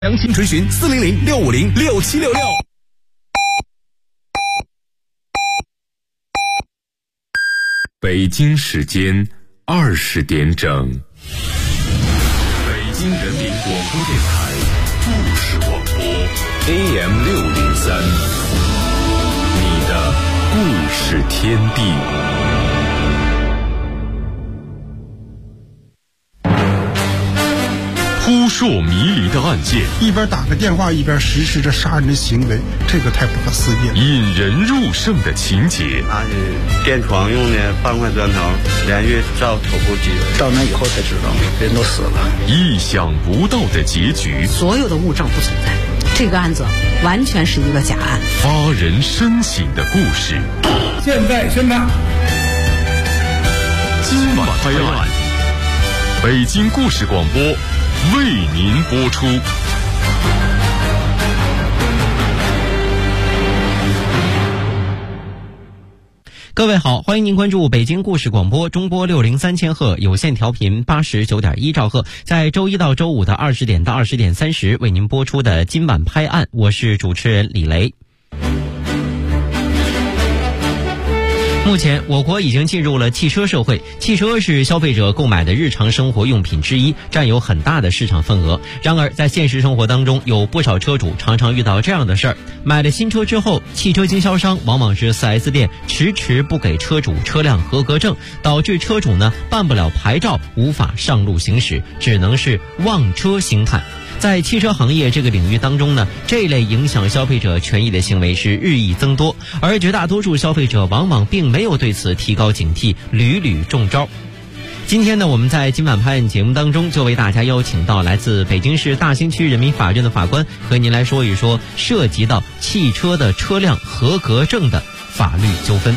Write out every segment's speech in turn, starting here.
详情垂询400-650-6766。 北京时间20点整，北京人民广播电台故事广播 AM603，你的故事天地。扑朔迷离的案件， 一边打个电话一边实施着杀人的行为，这个太不可思议了。 引人入胜的情节， 他是电床用的半块砖头连续照头部击， 到那以后才知道人都死了。 意想不到的结局， 所有的物证不存在，这个案子完全是一个假案。 发人深省的故事， 现在宣判。 今晚拍案，北京故事广播为您播出。 各位好，欢迎您关注北京故事广播中波603千赫有线调频89.1兆赫，在周一到周五的20点到20点30为您播出的今晚拍案，我是主持人李雷。目前我国已经进入了汽车社会，汽车是消费者购买的日常生活用品之一，占有很大的市场份额。然而在现实生活当中，有不少车主常常遇到这样的事儿：买了新车之后，汽车经销商往往是 4S 店迟迟不给车主车辆合格证，导致车主呢办不了牌照，无法上路行驶，只能是望车兴叹。在汽车行业这个领域当中呢，这类影响消费者权益的行为是日益增多，而绝大多数消费者往往并没有对此提高警惕，屡屡中招。今天呢，我们在今晚拍案节目当中就为大家邀请到来自北京市大兴区人民法院的法官，和您来说一说涉及到汽车的车辆合格证的法律纠纷。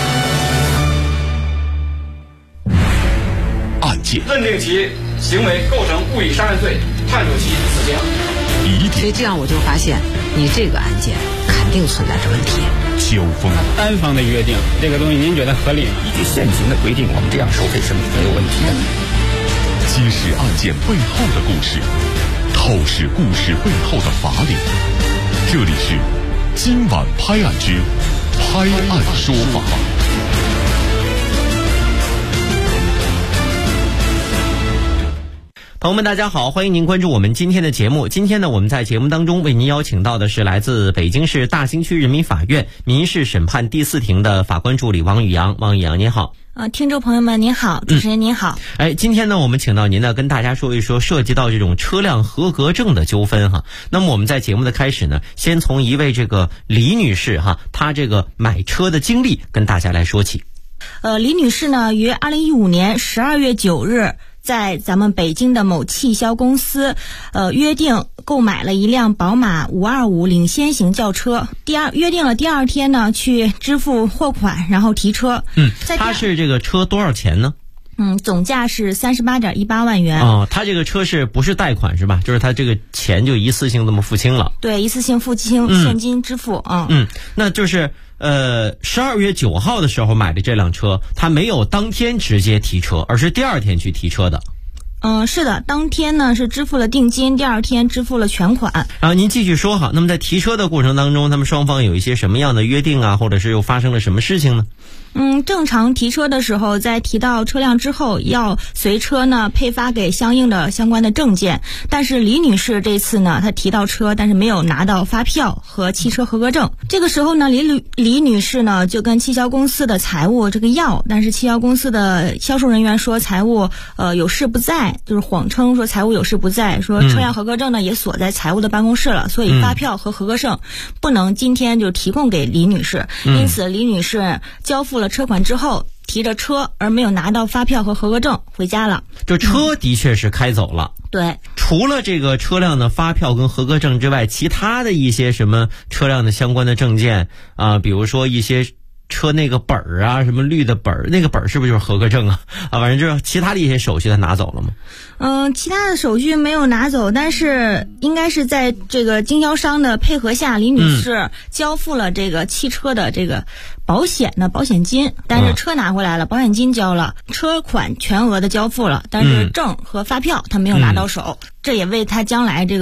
案件认定其行为构成故意杀人罪，判处其死刑。 所以这样我就发现，你这个案件肯定存在着问题。 纠纷单方的约定这个东西，您觉得合理吗？ 依据现行的规定，我们这样收费是没有问题的。 揭示案件背后的故事，透视故事背后的法理。这里是今晚拍案之拍案说法。 朋友们大家好，欢迎您关注我们今天的节目。今天呢，我们在节目当中为您邀请到的是来自北京市大兴区人民法院民事审判第4庭的法官助理王宇阳。王宇阳您好。 听众朋友们您好，主持人您好。 今天呢，我们请到您呢，跟大家说一说涉及到这种车辆合格证的纠纷哈。那么我们在节目的开始呢，先从一位这个李女士哈，她这个买车的经历跟大家来说起。 李女士呢，于2015年12月9日。在咱们北京的某汽销公司，约定购买了一辆宝马525领先型轿车。约定了第二天呢，去支付货款，然后提车。 他是这个车多少钱呢？ 总价是38.18万元。 他这个车是不是贷款是吧？就是他这个钱就一次性这么付清了。 对，一次性付清，现金支付。 那就是12月9号的时候买的这辆车，他没有当天直接提车，而是第二天去提车的。 是的，当天呢是支付了定金，第二天支付了全款。 然后您继续说哈，那么在提车的过程当中，他们双方有一些什么样的约定啊，或者是又发生了什么事情呢？ 正常提车的时候，在提到车辆之后，要随车呢配发给相应的相关的证件。但是李女士这次呢，她提到车，但是没有拿到发票和汽车合格证。这个时候呢，李女士呢就跟汽销公司的财务这个要，但是汽销公司的销售人员说财务有事不在，就是谎称说财务有事不在，说车辆合格证呢也锁在财务的办公室了，所以发票和合格证不能今天就提供给李女士。因此李女士交付了车款之后，提着车而没有拿到发票和合格证回家了。 这车的确是开走了。 对， 除了这个车辆的发票跟合格证之外，其他的一些什么车辆的相关的证件啊，比如说一些车那个本儿啊，什么绿的本儿，那个本儿是不是就是合格证啊？反正就是其他的一些手续他拿走了吗？ 其他的手续没有拿走，但是应该是在这个经销商的配合下，李女士交付了这个汽车的这个保险的保险金，但是车拿回来了，保险金交了，车款全额的交付了，但是证和发票她没有拿到手，这也为她将来这个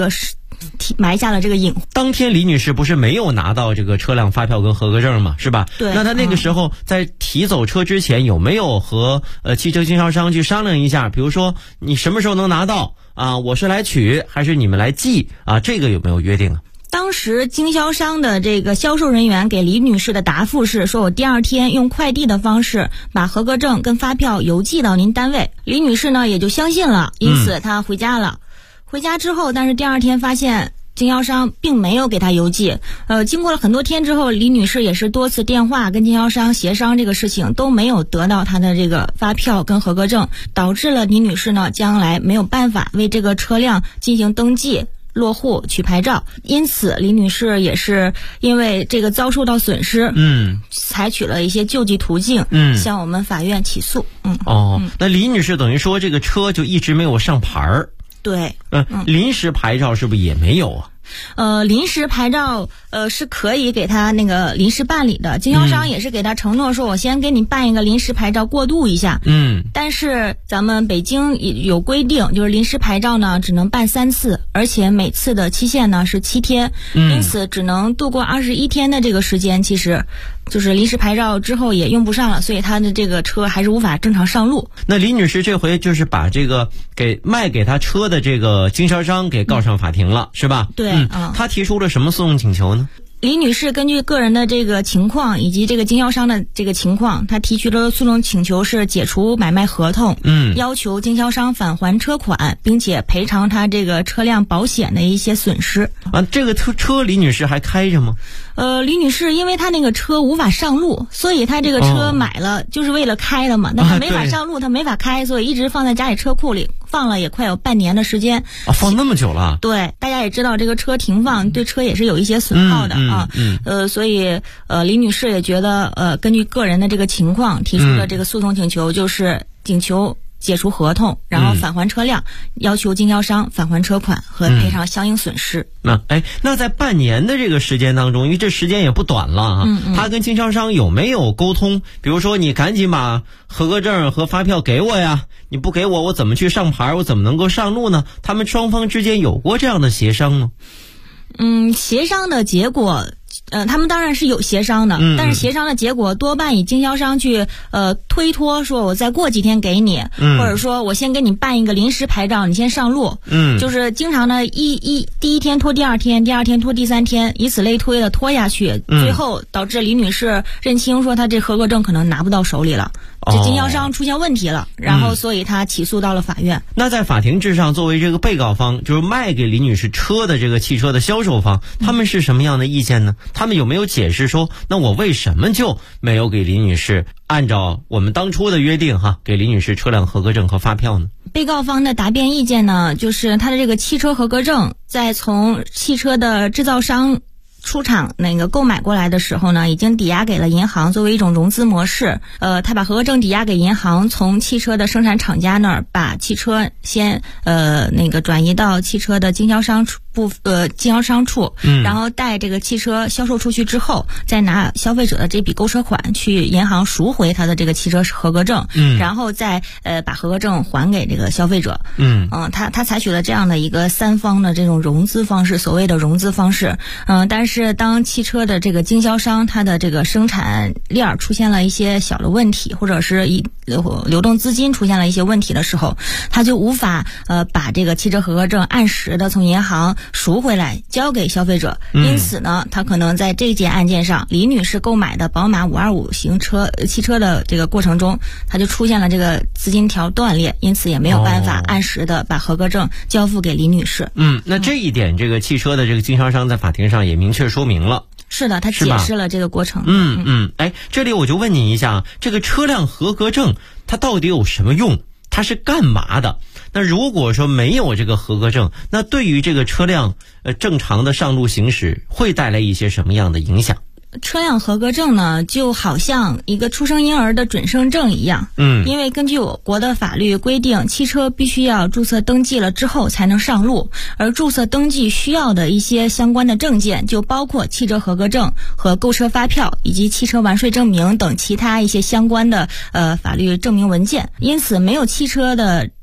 埋下了这个隐患。 当天李女士不是没有拿到这个车辆发票跟合格证嘛，是吧？ 对。 那她那个时候在提走车之前，有没有和汽车经销商去商量一下？比如说你什么时候能拿到啊？我是来取还是你们来寄啊？这个有没有约定啊？ 当时经销商的这个销售人员给李女士的答复是说，我第2天用快递的方式把合格证跟发票邮寄到您单位。李女士呢也就相信了，因此她回家了。回家之后，但是第2天发现经销商并没有给她邮寄。经过了很多天之后，李女士也是多次电话跟经销商协商这个事情，都没有得到她的这个发票跟合格证，导致了李女士呢将来没有办法为这个车辆进行登记、落户、取牌照。因此李女士也是因为这个遭受到损失，采取了一些救济途径，向我们法院起诉。 那李女士等于说这个车就一直没有上牌儿。 对。 临时牌照是不是也没有啊？ 临时牌照是可以给他那个临时办理的，经销商也是给他承诺说，我先给你办一个临时牌照过渡一下。但是咱们北京有规定，就是临时牌照呢只能办3次，而且每次的期限呢是7天，因此只能度过21天的这个时间，其实就是临时牌照之后也用不上了，所以他的这个车还是无法正常上路。 那李女士这回就是把这个卖给她车的这个经销商给告上法庭了，是吧？ 对。 她提出了什么诉讼请求呢？ 李女士根据个人的这个情况以及这个经销商的这个情况，她提出的诉讼请求是解除买卖合同，要求经销商返还车款，并且赔偿她这个车辆保险的一些损失。 这个车李女士还开着吗？ 李女士因为她那个车无法上路，所以她这个车买了就是为了开的嘛，但她没法上路，她没法开，所以一直放在家里车库里，放了也快有半年的时间。 放那么久了？ 对，大家也知道这个车停放对车也是有一些损耗的所以李女士也觉得根据个人的这个情况提出的这个诉讼请求，就是请求解除合同，然后返还车辆，要求经销商返还车款和赔偿相应损失。 那在半年的这个时间当中，因为这时间也不短了啊，他跟经销商有没有沟通？比如说你赶紧把合格证和发票给我呀，你不给我怎么去上牌，我怎么能够上路呢？他们双方之间有过这样的协商吗？ 协商的结果他们当然是有协商的，但是协商的结果多半以经销商去推脱，说我再过几天给你，或者说我先给你办一个临时牌照，你先上路，就是经常的第一天拖第2天，第2天拖第3天，以此类推的拖下去，最后导致李女士认清说她这合格证可能拿不到手里了，这经销商出现问题了，然后所以她起诉到了法院。 那在法庭之上，作为这个被告方，就是卖给李女士车的这个汽车的销售方，他们是什么样的意见呢？他们有没有解释说，那我为什么就没有给李女士按照我们当初的约定给李女士车辆合格证和发票呢？ 被告方的答辩意见呢，就是他的这个汽车合格证在从汽车的制造商出厂购买过来的时候呢，已经抵押给了银行作为一种融资模式。他把合格证抵押给银行，从汽车的生产厂家那儿把汽车先转移到汽车的经销商处，然后带这个汽车销售出去之后，再拿消费者的这笔购车款去银行赎回他的这个汽车合格证，然后再把合格证还给这个消费者。他采取了这样的一个3方的这种融资方式，所谓的融资方式。但是当汽车的这个经销商它的这个生产链出现了一些小的问题，或者是流动资金出现了一些问题的时候，他就无法把这个汽车合格证按时的从银行赎回来交给消费者。因此呢，他可能在这件案件上，李女士购买的宝马525型汽车的这个过程中，他就出现了这个资金条断裂，因此也没有办法按时的把合格证交付给李女士。 那这一点这个汽车的这个经销商在法庭上也明确说明了。 是的，他解释了这个过程。 这里我就问你一下，这个车辆合格证它到底有什么用？它是干嘛的？那如果说没有这个合格证，那对于这个车辆正常的上路行驶会带来一些什么样的影响？ 车辆合格证呢，就好像一个出生婴儿的准生证一样。因为根据我国的法律规定，汽车必须要注册登记了之后才能上路，而注册登记需要的一些相关的证件，就包括汽车合格证和购车发票以及汽车完税证明等其他一些相关的法律证明文件。因此，没有汽车的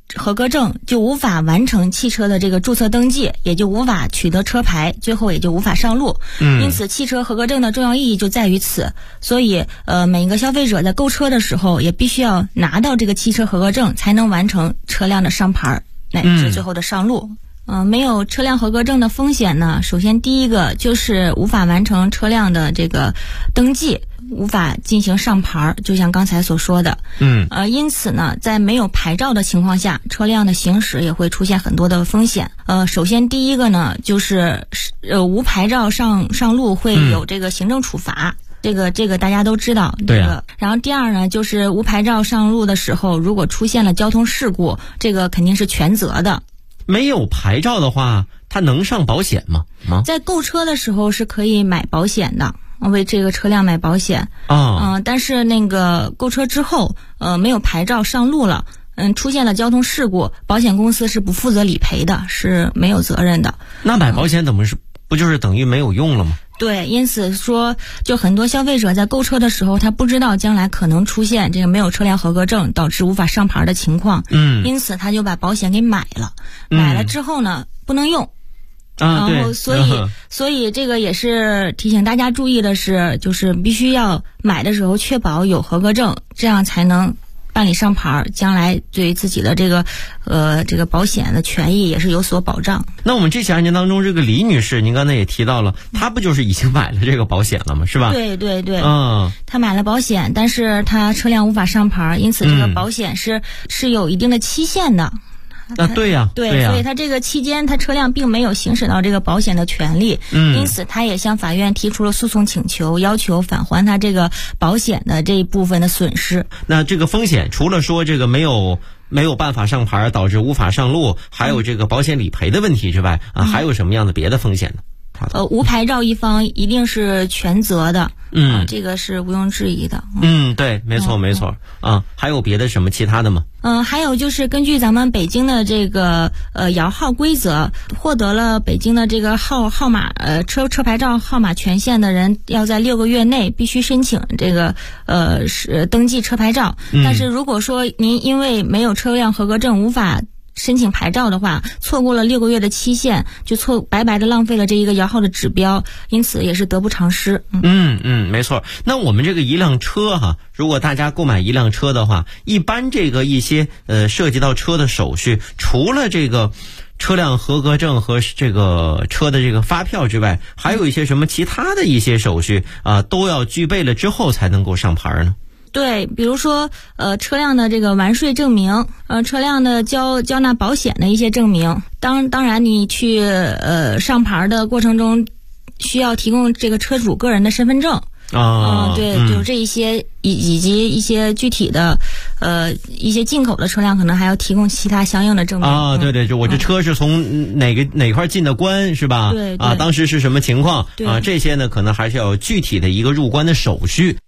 合格证，就无法完成汽车的这个注册登记，也就无法取得车牌，最后也就无法上路。因此汽车合格证的重要意义就在于此。所以每一个消费者在购车的时候也必须要拿到这个汽车合格证，才能完成车辆的上牌乃至最后的上路。没有车辆合格证的风险呢，首先第一个就是无法完成车辆的这个登记，无法进行上牌，就像刚才所说的。因此呢，在没有牌照的情况下，车辆的行驶也会出现很多的风险。首先第一个呢，就是无牌照上路会有这个行政处罚。这个大家都知道， 对啊。 然后第二呢，就是无牌照上路的时候，如果出现了交通事故，这个肯定是全责的。 没有牌照的话，他能上保险吗？ 在购车的时候是可以买保险的，为这个车辆买保险。但是那个购车之后，没有牌照上路了，出现了交通事故，保险公司是不负责理赔的，是没有责任的。 那买保险不就是等于没有用了吗？ 对，因此说，就很多消费者在购车的时候，他不知道将来可能出现这个没有车辆合格证导致无法上牌的情况。因此他就把保险给买了。买了之后呢，不能用。然后所以这个也是提醒大家注意的是，就是必须要买的时候确保有合格证，这样才能办理上牌，将来对自己的这个保险的权益也是有所保障。 那我们这起案件当中，这个李女士您刚才也提到了，她不就是已经买了这个保险了吗？是吧？ 对，她买了保险，但是她车辆无法上牌，因此这个保险是有一定的期限的。 对呀， 所以他这个期间，他车辆并没有行使到这个保险的权利，因此他也向法院提出了诉讼请求，要求返还他这个保险的这一部分的损失。 那这个风险除了说这个没有办法上牌导致无法上路，还有这个保险理赔的问题之外还有什么样的别的风险呢？ 无牌照一方一定是全责的，这个是毋庸置疑的。 对，没错。还有别的什么其他的吗？ 还有就是根据咱们北京的这个摇号规则，获得了北京的这个号码车牌照号码权限的人，要在6个月内必须申请这个登记车牌照。但是如果说您因为没有车辆合格证无法申请牌照的话，错过了6个月的期限，就白白的浪费了这一个摇号的指标，因此也是得不偿失。 没错。那我们这个一辆车如果大家购买一辆车的话，一般这个一些涉及到车的手续，除了这个车辆合格证和这个车的这个发票之外，还有一些什么其他的一些手续都要具备了之后才能够上牌呢？ 对，比如说车辆的这个完税证明，车辆的交纳保险的一些证明。当然你去上牌的过程中需要提供这个车主个人的身份证。就这一些以及一些具体的一些进口的车辆可能还要提供其他相应的证明。 对，就我这车是从哪块进的关是吧？ 对当时是什么情况这些呢可能还是要有具体的一个入关的手续。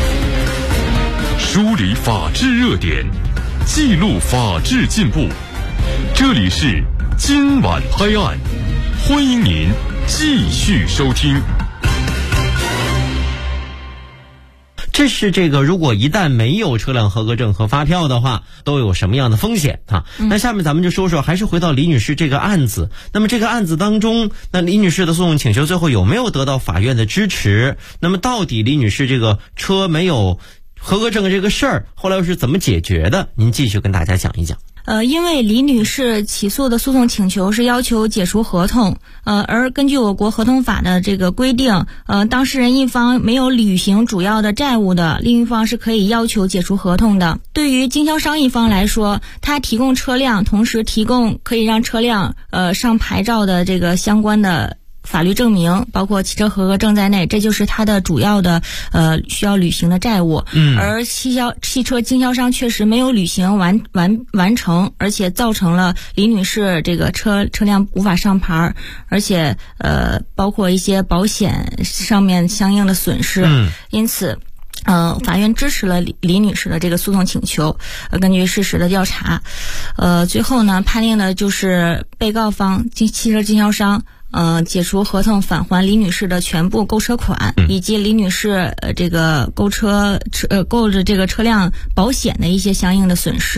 梳理法治热点，记录法治进步。这里是今晚拍案，欢迎您继续收听。 这是这个如果一旦没有车辆合格证和发票的话，都有什么样的风险那下面咱们就说说，还是回到李女士这个案子。那么这个案子当中，那李女士的诉讼请求最后有没有得到法院的支持？那么到底李女士这个车没有合格证这个事儿后来又是怎么解决的？您继续跟大家讲一讲。 因为李女士起诉的诉讼请求是要求解除合同，而根据我国合同法的这个规定，当事人一方没有履行主要的债务的，另一方是可以要求解除合同的。对于经销商一方来说，他提供车辆，同时提供可以让车辆上牌照的这个相关的法律证明，包括汽车合格证在内，这就是他的主要的需要履行的债务。而汽车经销商确实没有履行完成，而且造成了李女士这个车辆无法上牌，而且包括一些保险上面相应的损失。因此法院支持了李女士的这个诉讼请求。根据事实的调查，最后呢判定的就是被告方汽车经销商解除合同，返还李女士的全部购车款，以及李女士这个购的这个车辆保险的一些相应的损失。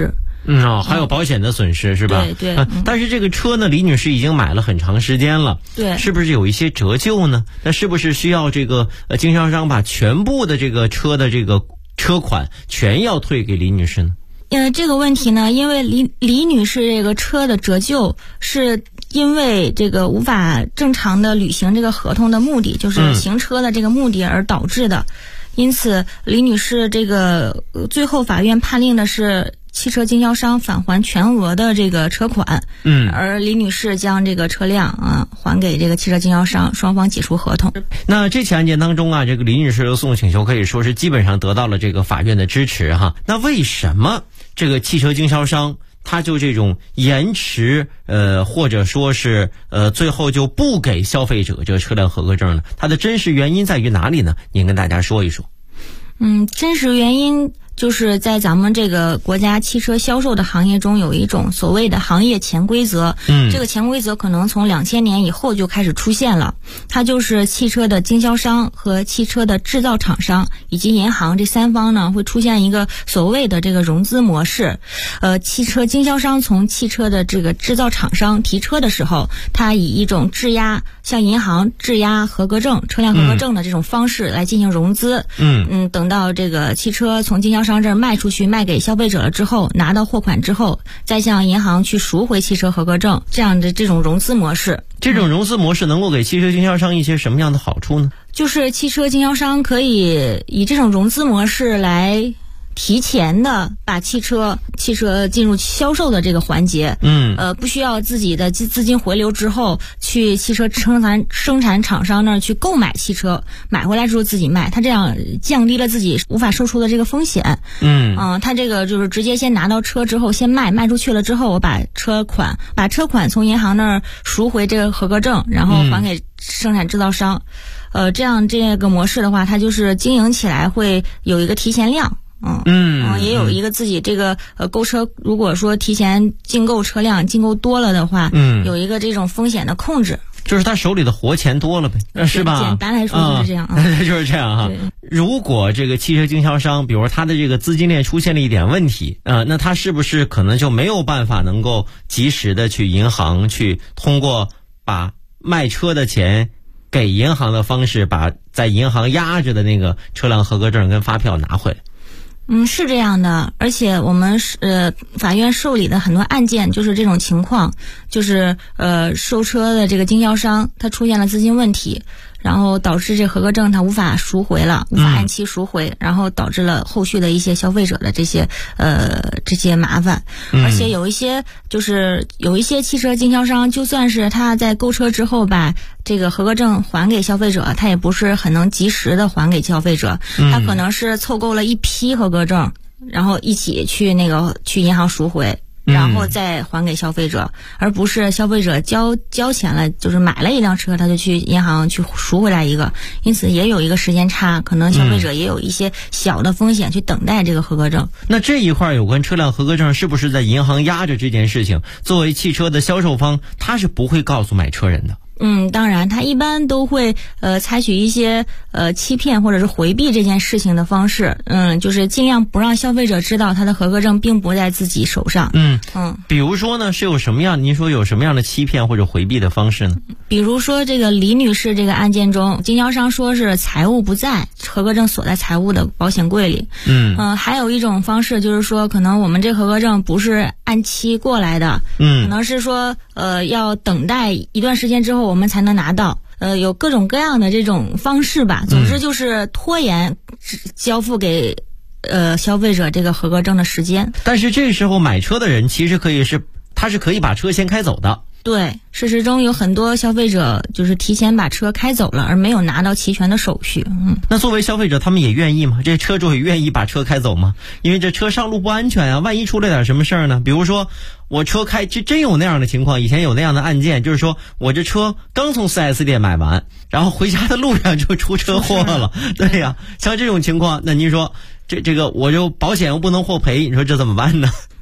还有保险的损失是吧？ 对对。 但是这个车呢，李女士已经买了很长时间了， 对， 是不是有一些折旧呢？那是不是需要这个经销商把全部的这个车的这个车款全要退给李女士呢？ 这个问题呢，因为李女士这个车的折旧是因为这个无法正常的履行这个合同的目的，就是行车的这个目的而导致的。因此李女士这个最后法院判令的是汽车经销商返还全额的这个车款，而李女士将这个车辆还给这个汽车经销商，双方解除合同。 那这起案件当中这个李女士的诉讼请求可以说是基本上得到了这个法院的支持哈。那为什么这个汽车经销商他就这种延迟或者说是最后就不给消费者这个车辆合格证呢？它的真实原因在于哪里呢？您跟大家说一说。 真实原因就是在咱们这个国家汽车销售的行业中有一种所谓的行业潜规则，这个潜规则可能从2000年以后就开始出现了，它就是汽车的经销商和汽车的制造厂商以及银行这三方呢会出现一个所谓的这个融资模式。汽车经销商从汽车的这个制造厂商提车的时候，他以一种质押，向银行质押合格证、车辆合格证的这种方式来进行融资。等到这个汽车从经销商这儿卖出去，卖给消费者了之后，拿到货款之后，再向银行去赎回汽车合格证，这样的这种融资模式。 这种融资模式能够给汽车经销商一些什么样的好处呢？ 就是汽车经销商可以以这种融资模式来提前的把汽车进入销售的这个环节，不需要自己的资金回流之后去汽车生产厂商那儿去购买汽车，买回来之后自己卖，他这样降低了自己无法售出的这个风险。他这个就是直接先拿到车之后先卖出去了之后，我把车款从银行那儿赎回这个合格证，然后还给生产制造商。这样这个模式的话，它就是经营起来会有一个提前量。也有一个自己这个购车，如果说提前进购车辆进购多了的话，有一个这种风险的控制， 就是他手里的活钱多了呗，是吧？ 简单来说就是这样就是这样哈。如果这个汽车经销商，比如他的这个资金链出现了一点问题，那他是不是可能就没有办法能够及时的去银行去通过把卖车的钱给银行的方式，把在银行压着的那个车辆合格证跟发票拿回来？ 是这样的，而且我们法院受理的很多案件就是这种情况，就是售车的这个经销商他出现了资金问题，然后导致这合格证他无法赎回了，无法按期赎回，然后导致了后续的一些消费者的这些麻烦。而且有一些汽车经销商，就算是他在购车之后把这个合格证还给消费者，他也不是很能及时的还给消费者，他可能是凑够了一批合格证，然后一起去银行赎回，然后再还给消费者，而不是消费者交钱了，就是买了一辆车他就去银行去赎回来一个，因此也有一个时间差，可能消费者也有一些小的风险去等待这个合格证。 那这一块有关车辆合格证是不是在银行压着这件事情，作为汽车的销售方他是不会告诉买车人的？ 当然他一般都会采取一些欺骗或者是回避这件事情的方式，就是尽量不让消费者知道他的合格证并不在自己手上。 比如说呢，是有什么样，您说有什么样的欺骗或者回避的方式呢？ 比如说这个李女士这个案件中，经销商说是财物不在，合格证锁在财务的保险柜里。还有一种方式就是说，可能我们这合格证不是按期过来的，可能是说要等待一段时间之后我们才能拿到，有各种各样的这种方式吧。总之就是拖延交付给消费者这个合格证的时间。 但是这时候买车的人其实他是可以把车先开走的。 对，事实中有很多消费者就是提前把车开走了，而没有拿到齐全的手续。 那作为消费者，他们也愿意吗？这车主也愿意把车开走吗？因为这车上路不安全啊，万一出了点什么事儿呢？比如说我车开，真有那样的情况，以前有那样的案件，就是说我这车刚从 4S 店买完，然后回家的路上就出车祸了。对呀，像这种情况，那您说这个我就保险又不能获赔，你说这怎么办呢？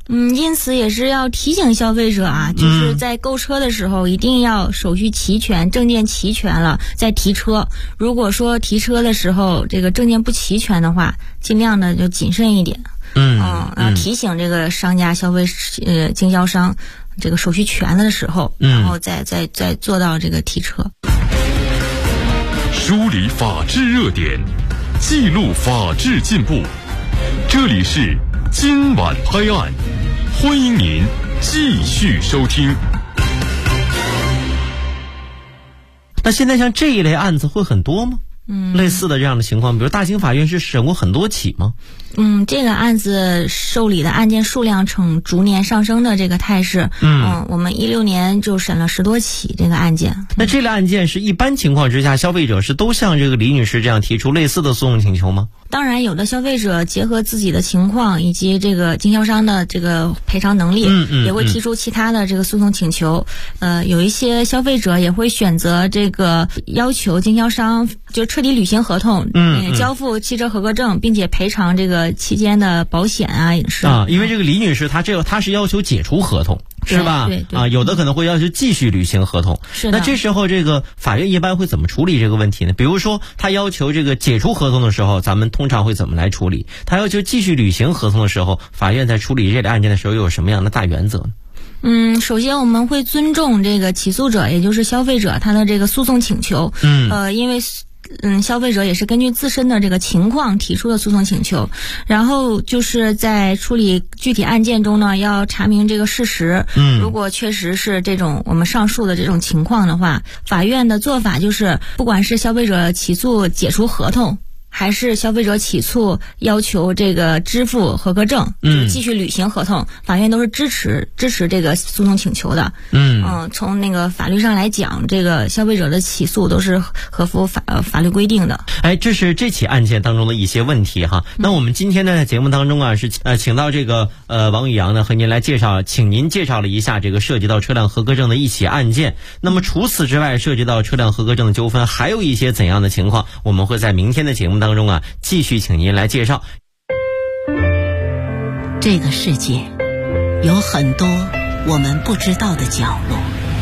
因此也是要提醒消费者啊，就是在购车的时候一定要手续齐全，证件齐全了再提车。如果说提车的时候这个证件不齐全的话，尽量的就谨慎一点。要提醒这个商家、经销商，这个手续全了的时候，然后再做到这个提车。 梳理法治热点，记录法治进步。这里是今晚拍案，欢迎您继续收听。 那现在像这一类案子会很多吗？类似的这样的情况，比如大型法院是审过很多起吗？ 这个案子受理的案件数量呈逐年上升的这个态势。我们16年就审了10多起这个案件。 那这类案件是一般情况之下，消费者是都像这个李女士这样提出类似的诉讼请求吗？ 当然，有的消费者结合自己的情况以及这个经销商的这个赔偿能力，也会提出其他的这个诉讼请求。有一些消费者也会选择这个要求经销商就彻底履行合同，交付汽车合格证，并且赔偿这个期间的保险啊、影视啊。 因为这个李女士她是要求解除合同。是吧？ 对， 有的可能会要求继续履行合同。 是的。 那这时候这个法院一般会怎么处理这个问题呢？比如说他要求这个解除合同的时候，咱们通常会怎么来处理？他要求继续履行合同的时候，法院在处理这类案件的时候有什么样的大原则呢？ 首先我们会尊重这个起诉者，也就是消费者他的这个诉讼请求。因为消费者也是根据自身的这个情况提出的诉讼请求，然后就是在处理具体案件中呢，要查明这个事实。如果确实是这种我们上述的这种情况的话，法院的做法就是，不管是消费者起诉解除合同，还是消费者起诉要求这个支付合格证，就是继续履行合同，法院都是支持这个诉讼请求的。从那个法律上来讲，这个消费者的起诉都是合乎法律规定的。 这是这起案件当中的一些问题哈。那我们今天呢，在节目当中啊，是请到这个王宇阳呢和您来请您介绍了一下这个涉及到车辆合格证的一起案件。那么除此之外，涉及到车辆合格证的纠纷还有一些怎样的情况，我们会在明天的节目当中啊继续请您来介绍。 这个世界有很多我们不知道的角落，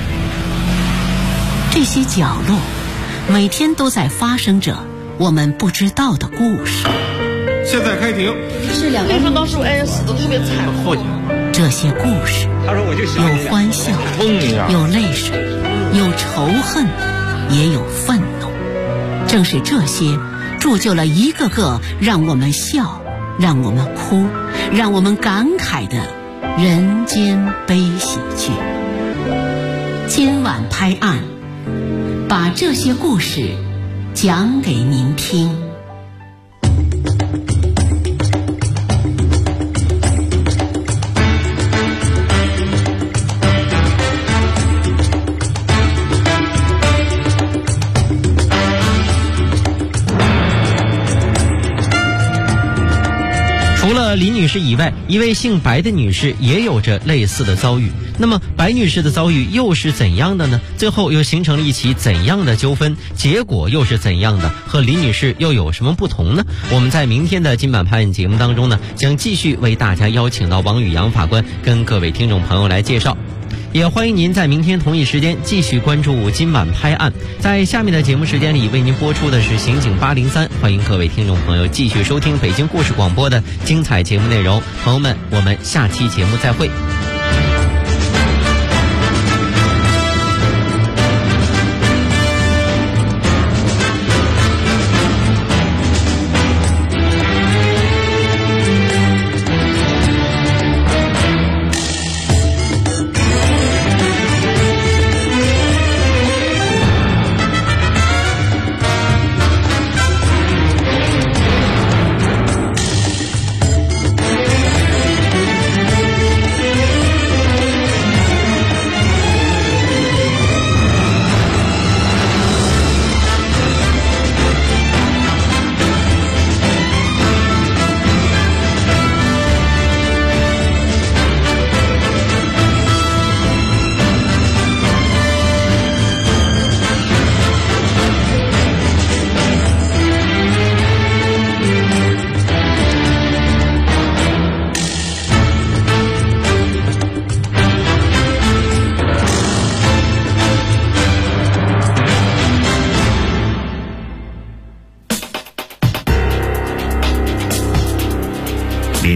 这些角落每天都在发生着我们不知道的故事。 现在开庭。 是2个人当时死得特别惨。 这些故事有欢笑，有泪水，有仇恨，也有愤怒。正是这些铸就了一个个让我们笑，让我们哭，让我们感慨的人间悲喜剧。今晚拍案，把这些故事讲给您听。 除了李女士以外，一位姓白的女士也有着类似的遭遇。那么白女士的遭遇又是怎样的呢？最后又形成了一起怎样的纠纷？结果又是怎样的？和李女士又有什么不同呢？我们在明天的今晚拍案节目当中呢，将继续为大家邀请到王宇阳法官跟各位听众朋友来介绍。也欢迎您在明天同一时间继续关注今晚拍案。在下面的节目时间里，为您播出的是刑警803，欢迎各位听众朋友继续收听北京故事广播的精彩节目内容。朋友们，我们下期节目再会。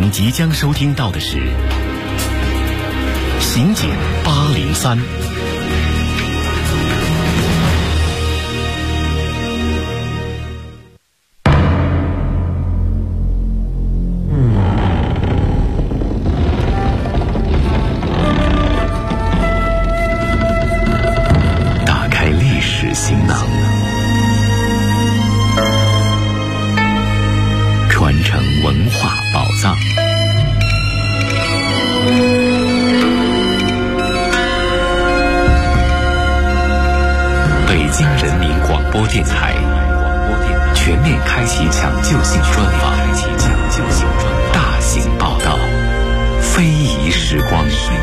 您即将收听到的是《刑警803》。 打开历史行囊，传承文化宝藏。北京人民广播电台全面开启抢救性专访，大型报道，非遗时光。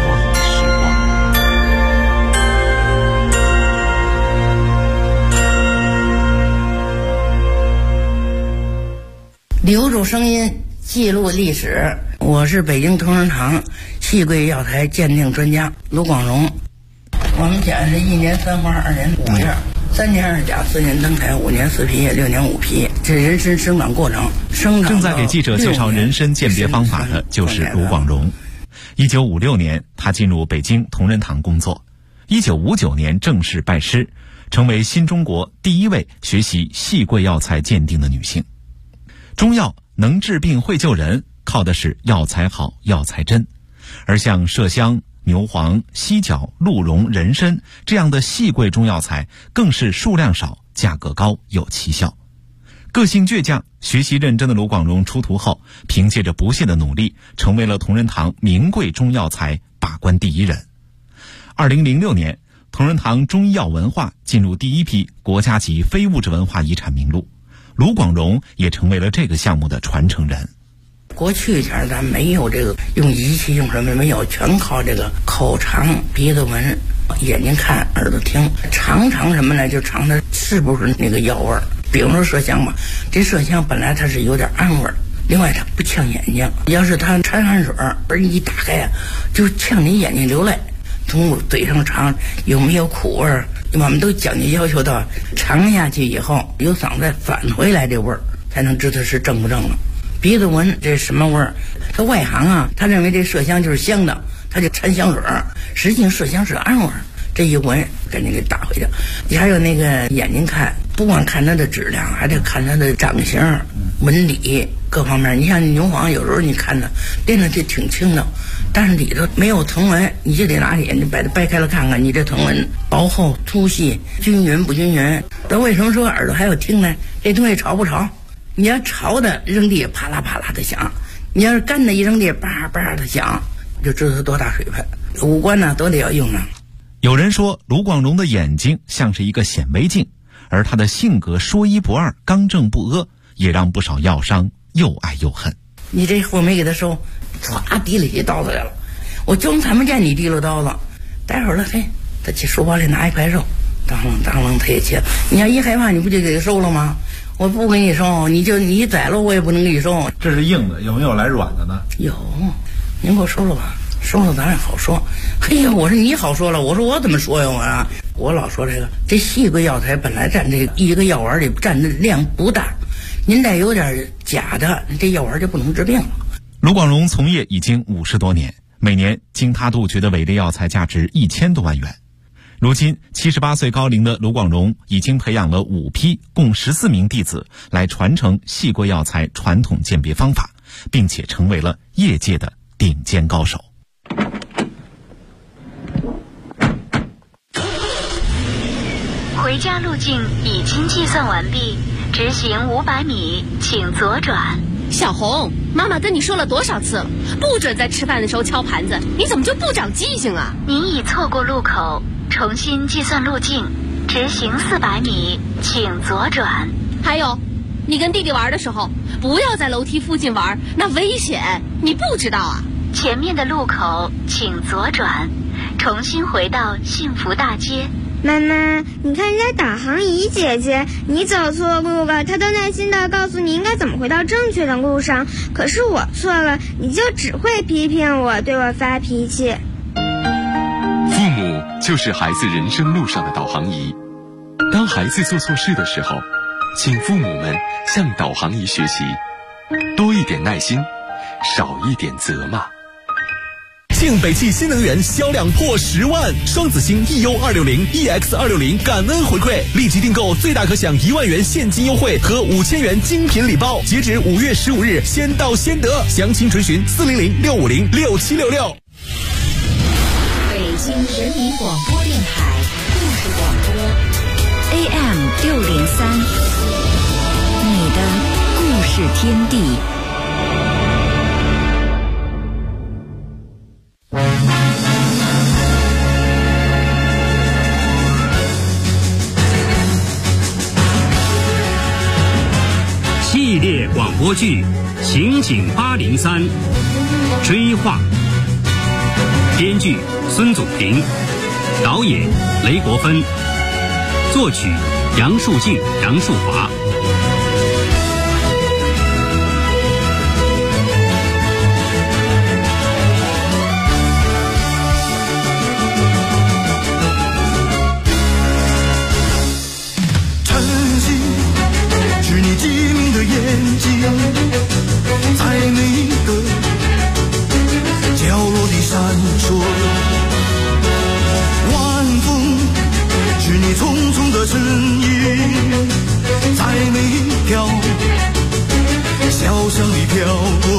留住声音，记录历史。我是北京同仁堂细桂药材鉴定专家卢广荣。我们讲是1年3花，2年5叶，3年2甲，4年登台，5年4皮叶，6年5皮。这人参生长过程， 正在给记者介绍人参鉴别方法的就是卢广荣。1956年，他进入北京同仁堂工作。1959年正式拜师，成为新中国第一位学习细桂药材鉴定的女性。中药能治病会救人，靠的是药材好、药材真。而像麝香、牛黄、犀角、鹿茸、人参这样的细桂中药材，更是数量少、价格高、有奇效。个性倔强、学习认真的卢广荣出徒后，凭借着不懈的努力，成为了同仁堂名贵中药材把关第一人。2006年，同仁堂中医药文化进入第一批国家级非物质文化遗产名录，卢广荣也成为了这个项目的传承人。 过去前咱没有这个用仪器用什么没有，全靠这个口尝、鼻子闻、眼睛看、耳朵听，尝什么呢？就尝它是不是那个药味儿。比如说麝香吧，这麝香本来它是有点氨味儿，另外它不呛眼睛。要是它掺汗水儿一打开呀，就呛你眼睛流泪。从嘴上尝有没有苦味儿，我们都讲究要求到尝下去以后由嗓子返回来这味儿，才能知道是正不正了。鼻子闻这什么味儿？他外行啊，他认为这麝香就是香的，他就掺香水儿，实际上麝香是氨味儿。这一闻赶紧给打回去。你还有那个眼睛看，不光看它的质量，还得看它的长形、纹理各方面。你像牛黄，有时候你看它练的就挺轻的，但是里头没有藤纹，你就得拿眼睛把它掰开了看看，你这藤纹薄厚、粗细、均匀不均匀。那为什么说耳朵还有听呢？这东西潮不潮？你要潮的扔地啪啦啪啦的响，你要是干的一扔地叭叭的响，就知道它多大水分。五官呢都得要用啊。 有人说卢广荣的眼睛像是一个显微镜，而他的性格说一不二、刚正不阿，也让不少药商又爱又恨。 你这货没给他收，唰提了起刀子来了，我就看不见你提了刀子。待会儿了，嘿，他去书包里拿一块肉，当啷他也切。你要一害怕，你不就给他收了吗？我不给你收，你宰了我也不能给你收。 这是硬的，有没有来软的呢？ 有，您给我收了吧。收了咱也好说。嘿呀，我说你好说了，我说我怎么说呀？我老说这细桂药材本来占这一个药丸里占的量不大，您再有点假的，这药丸就不能治病了。 卢广荣从业已经50多年，每年经他杜绝的伪劣药材价值1000多万元。如今78岁高龄的卢广荣已经培养了5批共14名弟子来传承细桂药材传统鉴别方法，并且成为了业界的顶尖高手。 回家路径已经计算完毕，直行500米，请左转。 小红，妈妈跟你说了多少次了，不准在吃饭的时候敲盘子，你怎么就不长记性啊？ 您已错过路口，重新计算路径，直行400米，请左转。 还有，你跟弟弟玩的时候，不要在楼梯附近玩，那危险，你不知道啊？ 前面的路口请左转，重新回到幸福大街。 妈妈，你看人家导航仪姐姐，你走错路了，她都耐心地告诉你应该怎么回到正确的路上。可是我错了，你就只会批评我，对我发脾气。 父母就是孩子人生路上的导航仪。当孩子做错事的时候，请父母们向导航仪学习，多一点耐心， 少一点责骂。 庆北汽新能源销量破10万，双子星 EU260、EX260 感恩回馈，立即订购最大可享1万元现金优惠和5000元精品礼包，截止5月15日，先到先得。详情垂询400-650-6766。 北京人民广播电台故事广播 AM603，你的故事天地。 系列广播剧《刑警803》，追话，编剧孙祖平，导演雷国芬，作曲杨树静、杨树华。 眼睛在每一个角落里闪烁，晚风是你匆匆的身影，在每一条小巷里飘过，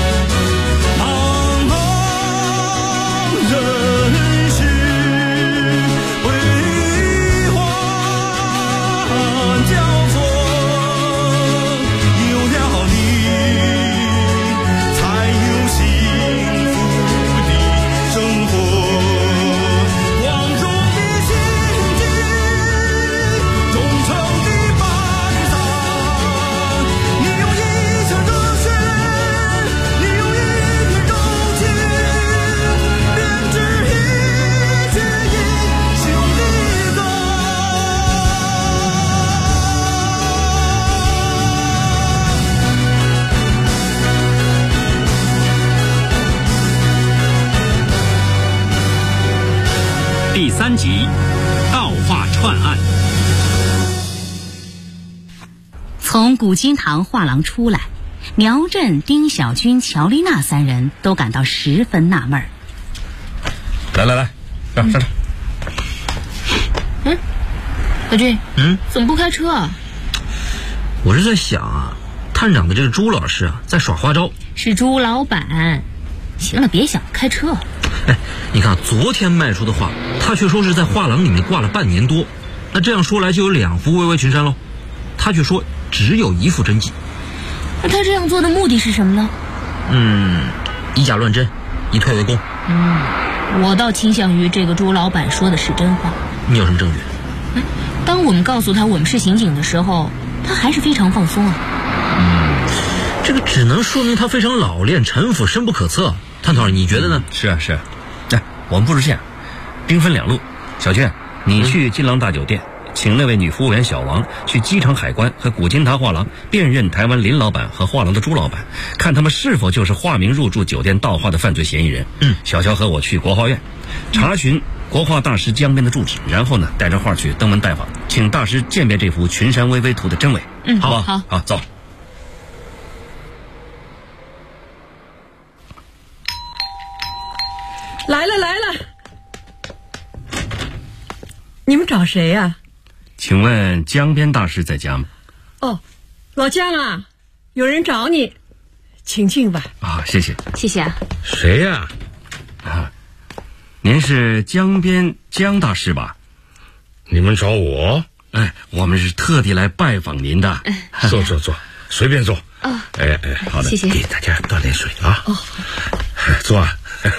茫茫人世悲欢交错。 第3集，盗画串案。 从古今堂画廊出来，苗振、丁小军、乔丽娜3人都感到十分纳闷。 来，上。 小军，怎么不开车啊？ 我是在想啊，探长的这个朱老师啊，在耍花招。 是朱老板。行了，别想开车。 你看昨天卖出的画，他却说是在画廊里面挂了半年多，那这样说来就有2幅巍巍群山喽。他却说只有1幅真迹。 那他这样做的目的是什么呢？ 以假乱真，以退为功。 我倒倾向于这个朱老板说的是真话。 你有什么证据？ 当我们告诉他我们是刑警的时候，他还是非常放松啊。 这个只能说明他非常老练，城府深不可测。探头，你觉得呢？ 是啊。来，我们布置线，兵分2路。小娟，你去金郎大酒店，请那位女服务员小王去机场海关和古今堂画廊辨认台湾林老板和画廊的朱老板，看他们是否就是化名入住酒店盗画的犯罪嫌疑人。小乔和我去国画院查询国画大师江边的住址，然后呢带着画去登门拜访，请大师鉴别这幅群山巍巍图的真伪。好不好？好，走。 来了，你们找谁呀？ 请问江边大师在家吗？ 哦，老江啊，有人找你，请进吧。 谢谢。 谢谢啊。 谁呀？您是江边江大师吧？ 你们找我？ 我们是特地来拜访您的。 坐，随便坐。好的， 谢谢。 给大家倒点水啊。坐啊。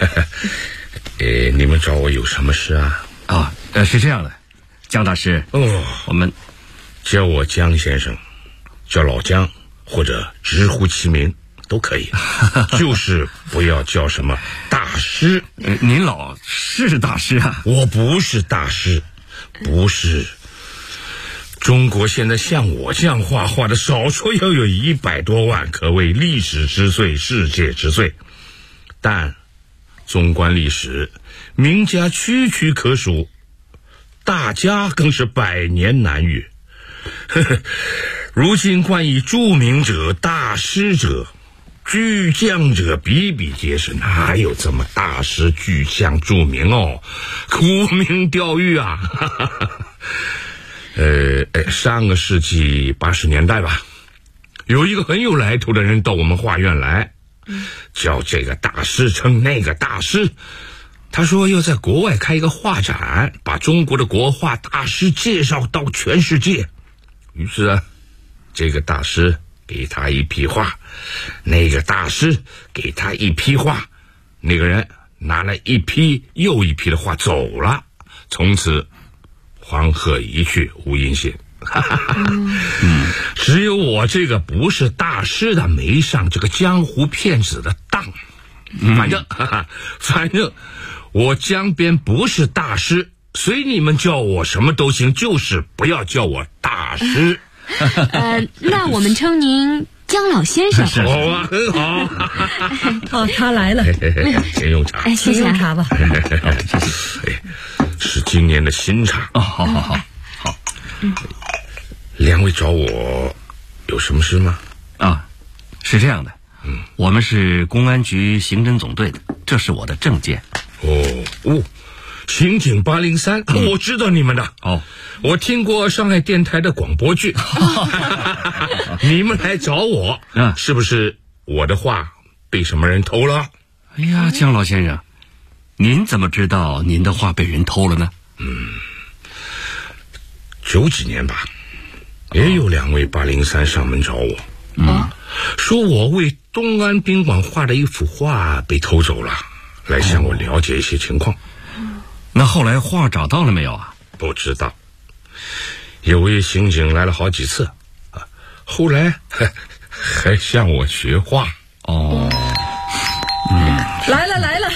你们找我有什么事啊？ 是这样的，江大师。我们叫我江先生，叫老江，或者直呼其名都可以，就是不要叫什么大师。 您老是大师啊？ 我不是大师，不是。中国现在像我这样画画的，少说要有100多万，可谓历史之最，世界之最。但纵观历史，名家区区可数，大家更是百年难遇。如今冠以著名者、大师者， 巨匠者比比皆是，哪有这么大师巨匠著名哦？沽名钓誉啊！上个世纪80年代吧，有一个很有来头的人到我们画院来，叫这个大师称那个大师。他说要在国外开一个画展，把中国的国画大师介绍到全世界。于是啊，这个大师给他一批画，那个大师给他一批画，那个人拿了一批又一批的画走了，从此黄鹤一去无音信。只有我这个不是大师的没上这个江湖骗子的当。反正我江边不是大师，随你们叫我什么都行，就是不要叫我大师。 那我们称您江老先生。 好啊，很好。 哦，他来了。 先用茶。 先用茶吧。 谢谢。是今年的新茶。 好。 两位找我有什么事吗？ 是这样的。我们是公安局刑侦总队的，这是我的证件。 刑警803，我知道你们的。我听过上海电台的广播剧。你们来找我，是不是我的画被什么人偷了？ 哎呀，江老先生，您怎么知道您的画被人偷了呢 ？90几年吧，也有2位803上门找我，说我为东安宾馆画的一幅画被偷走了，来向我了解一些情况。 那后来画找到了没有啊？ 不知道。有位刑警来了好几次，后来还向我学画。 来了。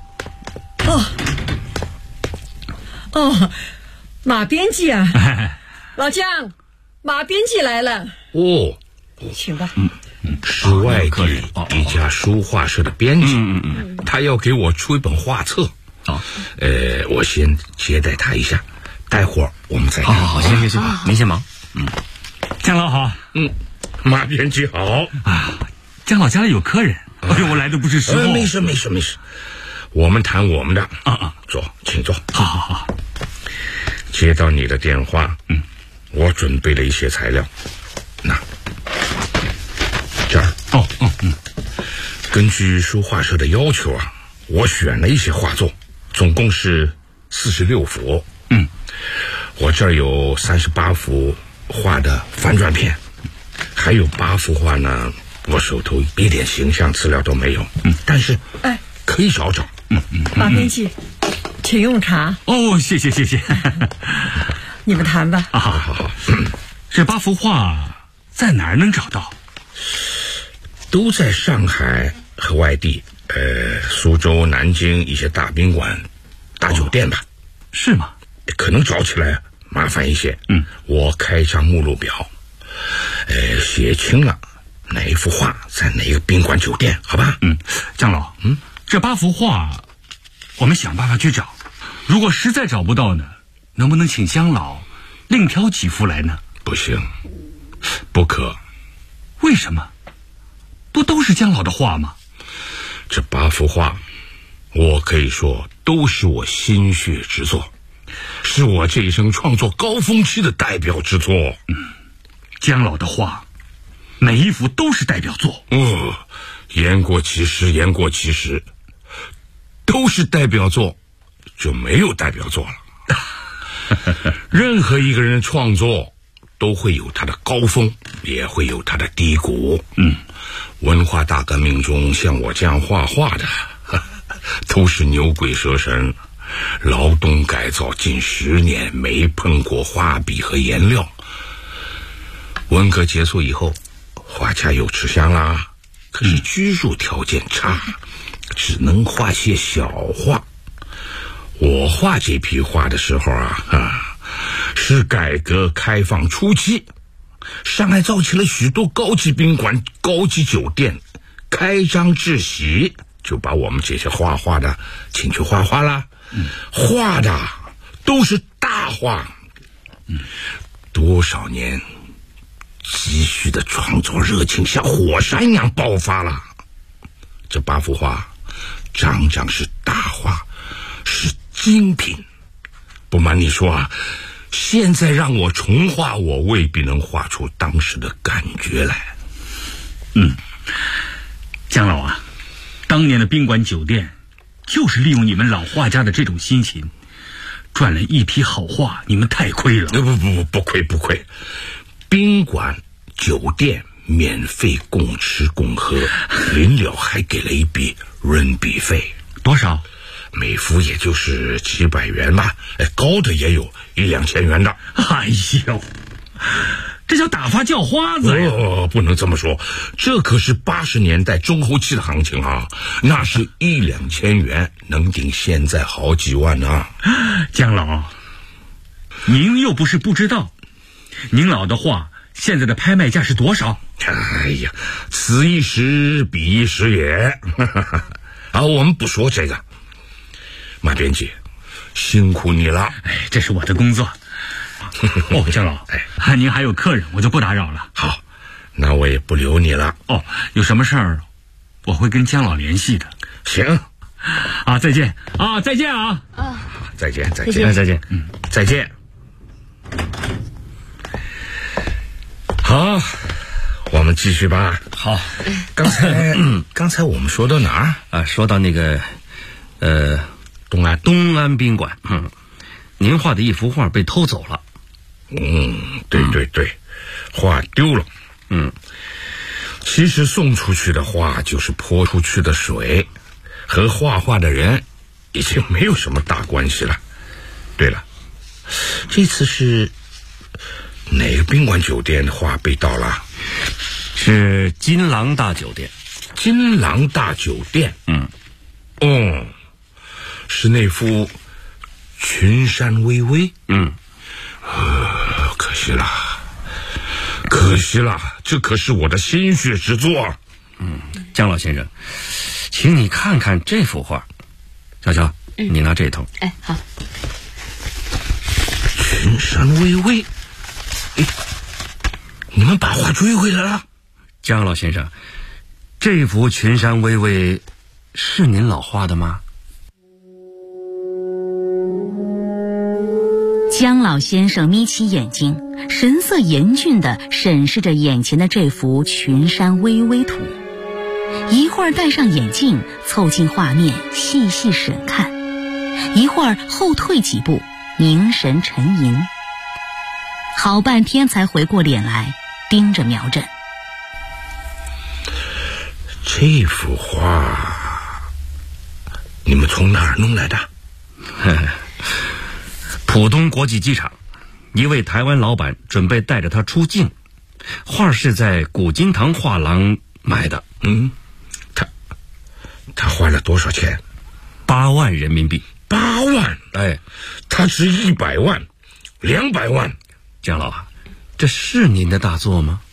马编辑啊，老江，马编辑来了。请吧。 是外地一家书画社的编辑，他要给我出一本画册。我先接待他一下，待会儿我们再看。 好，行，您先忙。 江老好。 马编辑好。 江老家里有客人，我来的不是时候。 没事，我们谈我们的。坐，请坐。 好。 接到你的电话，我准备了一些材料，那这儿。根据书画社的要求啊，我选了一些画作，总共是46幅。我这儿有38幅画的翻转片，还有8幅画呢，我手头一点形象资料都没有。但是可以找找。 马编辑，请用茶。 谢谢。 你们谈吧。 好。 这8幅画在哪儿能找到？ 都在上海和外地，苏州、南京一些大宾馆、大酒店吧。 是吗？ 可能找起来麻烦一些。我开张目录表，写清了哪一幅画在哪个宾馆酒店，好吧？ 江老，这8幅画我们想办法去找，如果实在找不到呢，能不能请江老另挑几幅来呢？ 不行，不可。 为什么？不都是江老的画吗？ 这8幅画我可以说都是我心血之作，是我这一生创作高峰期的代表之作。 江老的画每一幅都是代表作。 言过其实，都是代表作就没有代表作了。任何一个人创作都会有他的高峰，也会有他的低谷。文化大革命中像我这样画画的都是牛鬼蛇神，劳动改造近10年没碰过画笔和颜料。文革结束以后，画家又吃香啦，可是居住条件差，只能画些小画。我画这批画的时候是改革开放初期，上海造起了许多高级宾馆、高级酒店，开张致喜，就把我们这些画画的请去画画啦。画的都是大画。多少年积蓄的创作热情像火山一样爆发了。 这8幅画，张张是大画，是精品。不瞒你说啊，现在让我重画，我未必能画出当时的感觉来。 姜老啊，当年的宾馆酒店就是利用你们老画家的这种心情，赚了一批好画，你们太亏了。 不亏。宾馆酒店免费供吃供喝，临了还给了一笔润笔费。 多少？ 每幅也就是几百元吧，高的也有1-2千元的。 哎呦，这叫打发叫花子呀！ 不能这么说，这可是80年代中后期的行情啊，那是1-2千元能顶现在好几万啊。 姜老，您又不是不知道，您老的画现在的拍卖价是多少？ 哎呀，此一时彼一时也。我们不说这个。马编辑，辛苦你了。 这是我的工作。姜老，您还有客人，我就不打扰了。 好，那我也不留你了。 有什么事儿，我会跟姜老联系的。 行。 再见啊！再见啊！ 再见。再见。好，我们继续吧。 好， 刚才我们说到哪儿？ 说到那个东安宾馆。您画的一幅画被偷走了。 对，画丢了。其实送出去的画就是泼出去的水，和画画的人已经没有什么大关系了。对了，这次是哪个宾馆酒店的画被盗了？ 是金廊大酒店。 金廊大酒店。是那幅群山巍巍。可惜了，这可是我的心血之作。 姜老先生，请你看看这幅画。小乔，你拿这头。 好。 群山巍巍。你们把画追回来了？ 姜老先生，这幅群山巍巍是您老画的吗？ 姜老先生眯起眼睛，神色严峻地审视着眼前的这幅群山巍巍图，一会儿戴上眼镜凑近画面细细审看，一会儿后退几步凝神沉吟，好半天才回过脸来盯着苗振。 这幅画你们从哪儿弄来的？ 浦东国际机场，一位台湾老板准备带着他出境，画是在古今堂画廊买的。 他花了多少钱 ？8万人民币。 8万？他值100万、200万。 姜老啊，这是您的大作吗？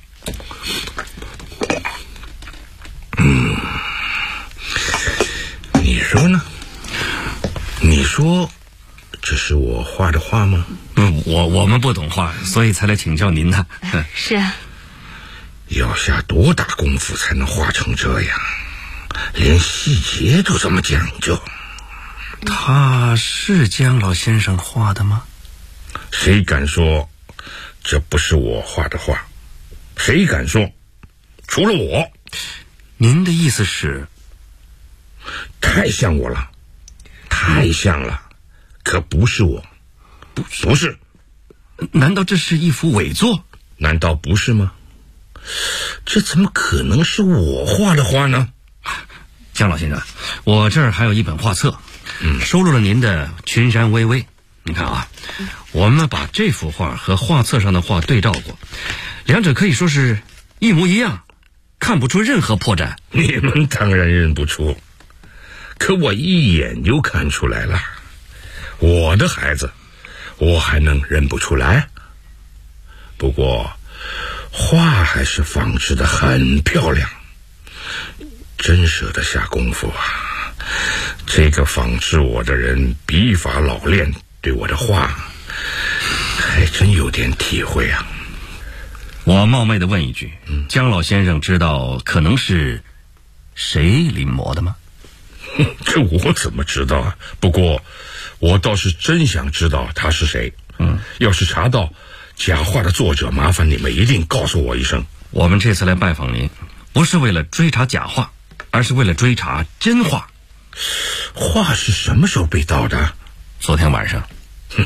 你说呢？你说这是我画的画吗？ 我们不懂画，所以才来请教您的。 是啊。 要下多大功夫才能画成这样？连细节都这么讲究。 他是姜老先生画的吗？ 谁敢说这不是我画的画？谁敢说？除了我。 您的意思是？ 太像我了，太像了，可不是我。不是。 难道这是一幅伪作？ 难道不是吗？这怎么可能是我画的画呢？ 姜老先生，我这儿还有一本画册，收录了您的群山巍巍。你看啊，我们把这幅画和画册上的画对照过，两者可以说是一模一样，看不出任何破绽。 你们当然认不出，可我一眼就看出来了。我的孩子，我还能认不出来？不过画还是仿制的很漂亮，真舍得下功夫啊！这个仿制我的人笔法老练，对我的画还真有点体会啊。 我冒昧的问一句，姜老先生知道可能是谁临摹的吗？ 这我怎么知道啊？不过我倒是真想知道他是谁。要是查到假画的作者，麻烦你们一定告诉我一声。 我们这次来拜访您，不是为了追查假画，而是为了追查真画。 画是什么时候被盗的？ 昨天晚上。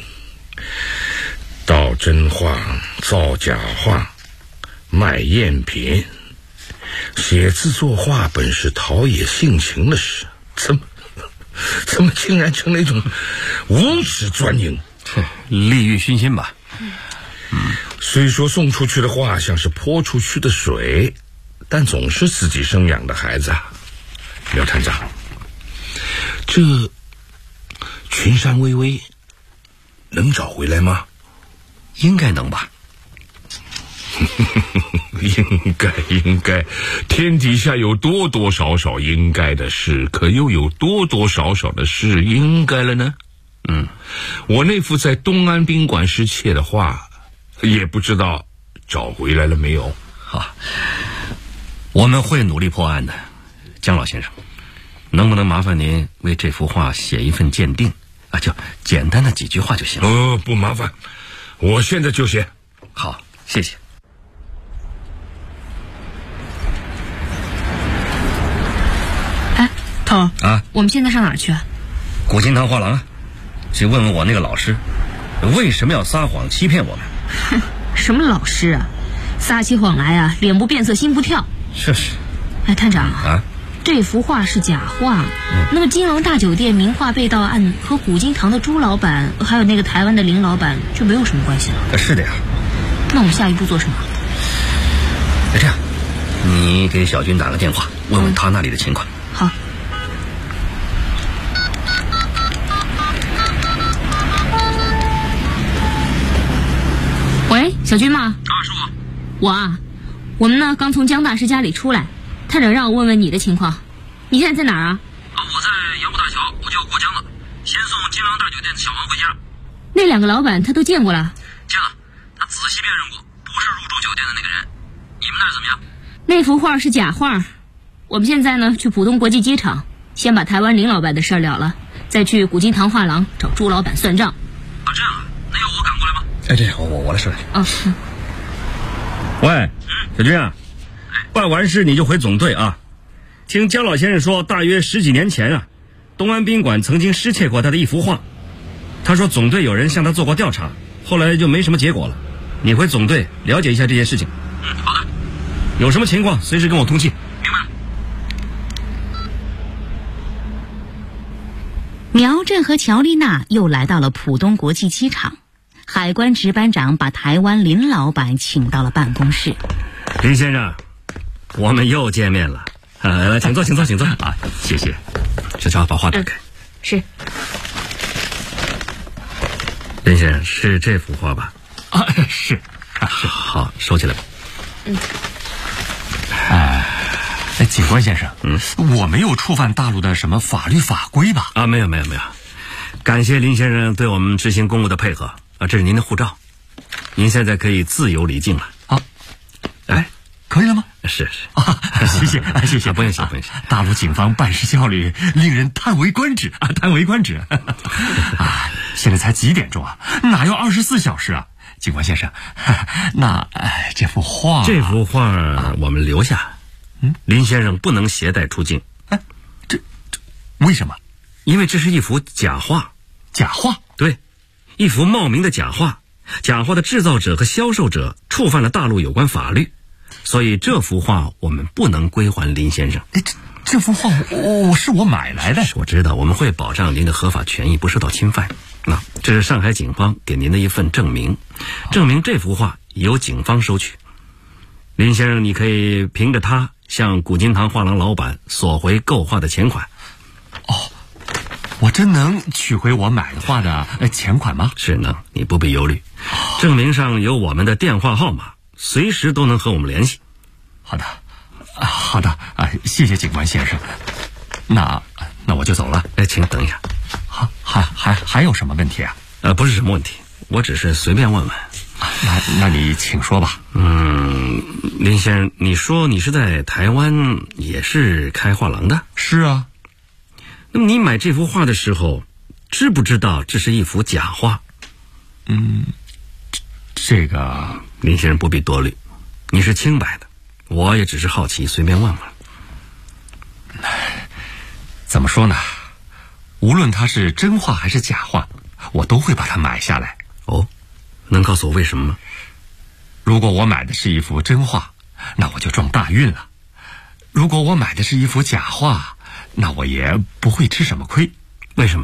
盗真画，造假画，卖赝品，写字作画本是陶冶性情的事，怎么竟然成了一种无耻钻营？ 利欲熏心吧。 虽说送出去的画像是泼出去的水，但总是自己生养的孩子啊。廖探长，这群山巍巍能找回来吗？ 应该能吧。 应该，天底下有多少应该的事，可又有多少的事应该了呢？我那幅在东安宾馆失窃的画，也不知道找回来了没有。 好，我们会努力破案的。姜老先生，能不能麻烦您为这幅画写一份鉴定啊？就简单的几句话就行了。 不麻烦，我现在就写。 好，谢谢。 哎，头啊， 我们现在上哪儿去啊？ 古今堂画廊啊，去问问我那个老师，为什么要撒谎欺骗我们？ 哼，什么老师啊？撒起谎来啊，脸不变色心不跳。 这是。 哎，探长啊， 这幅画是假画，那个金狼大酒店名画被盗案和古今堂的朱老板还有那个台湾的林老板就没有什么关系了。 是的呀。 那我们下一步做什么？ 这样，你给小军打个电话，问问他那里的情况。 好。喂，小军吗？ 是我。 我啊，我们呢刚从江大师家里出来，探长让我问问你的情况。你现在在哪儿啊？ 我在杨浦大桥，我就要过江了，先送金狼大酒店的小王回家。 那两个老板他都见过了？ 见了，他仔细辨认过，不是入住酒店的那个人。你们那儿怎么样？ 那幅画是假画。我们现在呢去浦东国际机场，先把台湾林老板的事儿了了，再去古今堂画廊找朱老板算账。 这样啊，那要我赶过来吗？ 这样我来说。 喂， 小军啊，办完事你就回总队啊。听姜老先生说，大约10几年前啊，东安宾馆曾经失窃过他的一幅画。他说总队有人向他做过调查，后来就没什么结果了。你回总队了解一下这件事情。 好的。 有什么情况随时跟我通气。 明白。 苗震和乔丽娜又来到了浦东国际机场。海关值班长把台湾林老板请到了办公室。 林先生，我们又见面了。来，请坐啊，谢谢。小乔，把画打开。 是。 林先生，是这幅画吧？ 是。 好，收起来吧。 警官先生，我没有触犯大陆的什么法律法规吧？ 没有。感谢林先生对我们执行公务的配合。这是您的护照，您现在可以自由离境了。 可以了吗？ 是。 谢谢， 不用谢。 大陆警方办事效率令人叹为观止。现在才几点钟啊？哪有24小时啊？警官先生，那这幅画我们留下。林先生不能携带出境。 这为什么？ 因为这是一幅假画。 假画？ 对，一幅冒名的假画。假画的制造者和销售者触犯了大陆有关法律，所以这幅画我们不能归还林先生。 这幅画是我买来的。 我知道，我们会保障您的合法权益不受到侵犯。这是上海警方给您的一份证明，证明这幅画由警方收取。林先生，你可以凭着它向古今堂画廊老板索回购画的钱款。 我真能取回我买的画的钱款吗？ 是能，你不必忧虑。证明上有我们的电话号码，随时都能和我们联系。 好的，谢谢警官先生。那我就走了。 请等一下。 还有什么问题啊？ 不是什么问题，我只是随便问问。 那你请说吧。 林先生，你说你是在台湾也是开画廊的？ 是啊。 那么你买这幅画的时候，知不知道这是一幅假画？ 这个林先生不必多虑，你是清白的，我也只是好奇，随便问问。 怎么说呢？无论它是真画还是假画，我都会把它买下来。 哦，能告诉我为什么吗？ 如果我买的是一幅真画，那我就撞大运了；如果我买的是一幅假画，那我也不会吃什么亏。 为什么？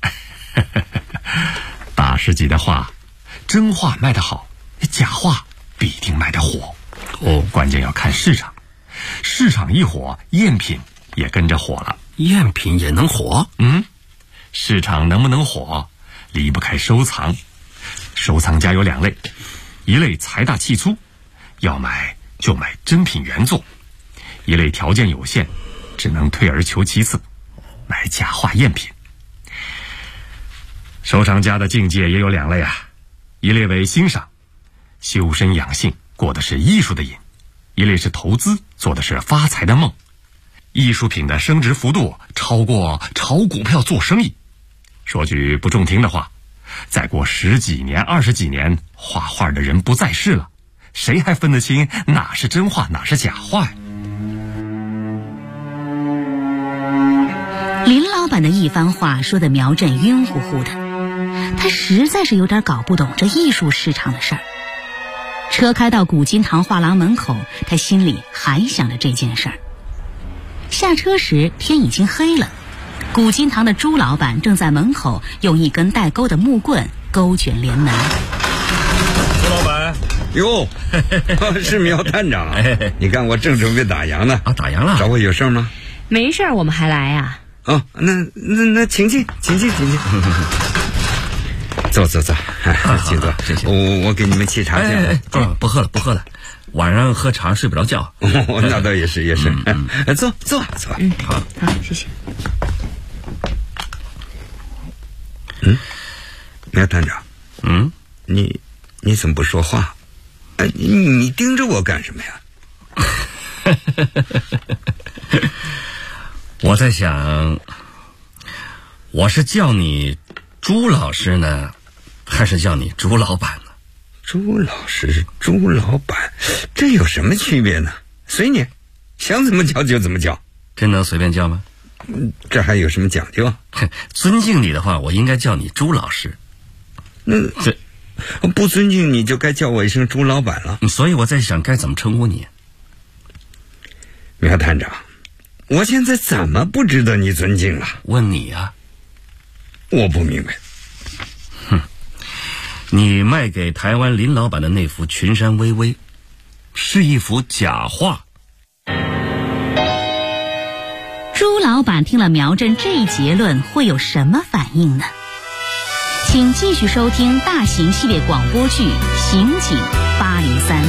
大师级的画，真画卖得好，假画必定卖得火。关键要看市场，市场一火，赝品也跟着火了。 赝品也能火？ 市场能不能火，离不开收藏。收藏家有2类，一类财大气粗，要买就买真品原作；一类条件有限，只能退而求其次，买假画赝品。收藏家的境界也有2类啊，一类为欣赏，修身养性，过的是艺术的瘾；一类是投资，做的是发财的梦。艺术品的升值幅度超过炒股票做生意。说句不中听的话，再过10几年、20几年，画画的人不在世了，谁还分得清哪是真画，哪是假画呀？ 林老板的一番话说得苗振晕乎乎的，他实在是有点搞不懂这艺术市场的事儿。车开到古今堂画廊门口，他心里还想着这件事儿。下车时天已经黑了，古今堂的朱老板正在门口用一根带钩的木棍勾卷帘门。 朱老板，哟，是苗探长啊！你看我正准备打烊呢。 打烊了？ 找我有事吗？ 没事，我们还来呀。 那请进。坐，请坐。 谢谢。 我给你们沏茶去。 不喝了，晚上喝茶睡不着觉。 那倒也是。坐。 好，谢谢。 苗探长，你怎么不说话？你盯着我干什么呀？ 我在想，我是叫你朱老师呢，还是叫你朱老板呢？ 朱老师、朱老板，这有什么区别呢？随你，想怎么叫就怎么叫。 真能随便叫吗？ 这还有什么讲究？ 尊敬你的话，我应该叫你朱老师。 这不尊敬你就该叫我一声朱老板了。 所以我在想该怎么称呼你。 苗探长，我现在怎么不值得你尊敬了？ 问你啊。 我不明白。 你卖给台湾林老板的那幅《群山巍巍》是一幅假画。 朱老板听了苗振这一结论会有什么反应呢？请继续收听大型系列广播剧《刑警803》。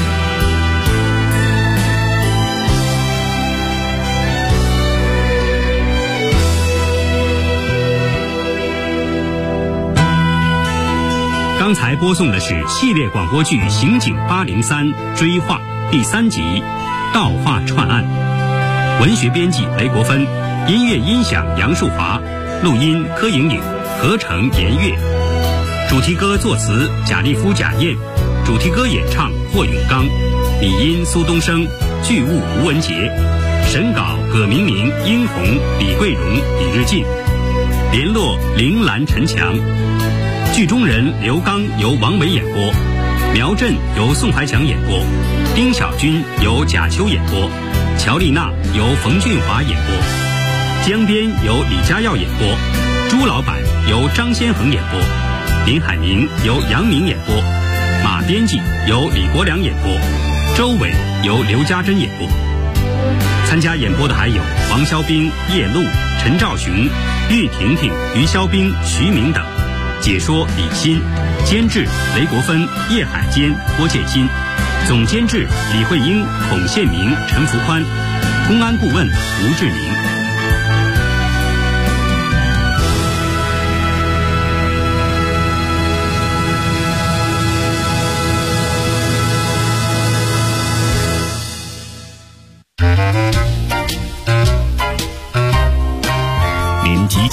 刚才播送的是系列广播剧《刑警803》追画第3集盗画串案，文学编辑雷国芬，音乐音响杨树华，录音柯莹莹，合成严月，主题歌作词贾立夫、贾燕，主题歌演唱霍永刚，拟音苏东升，剧务吴文杰，审稿葛明明、殷红、李桂荣、李日进，联络铃兰、陈强。剧中人刘刚由王维演播，苗振由宋怀强演播，丁小军由贾秋演播，乔丽娜由冯俊华演播，江边由李家耀演播，朱老板由张先恒演播，林海明由杨明演播，马编辑由李国良演播，周伟由刘家珍演播。参加演播的还有王肖兵、叶璐、陈兆雄、玉婷婷、于肖兵、徐明等。解说李欣，监制雷国芬、叶海坚、郭建新，总监制李慧英、孔宪明、陈福宽，公安顾问吴志明。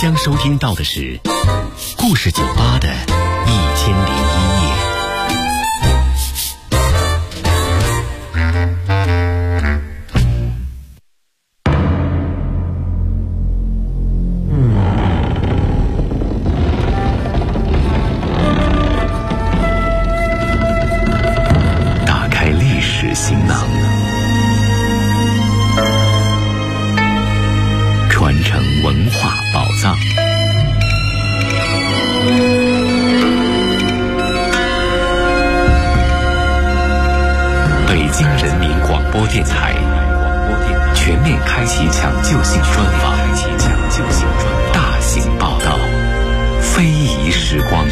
将收听到的是故事酒吧的1001夜。 打开历史行囊，传承文化宝藏。北京人民广播电台全面开启抢救性专访，大型报道，非遗时光。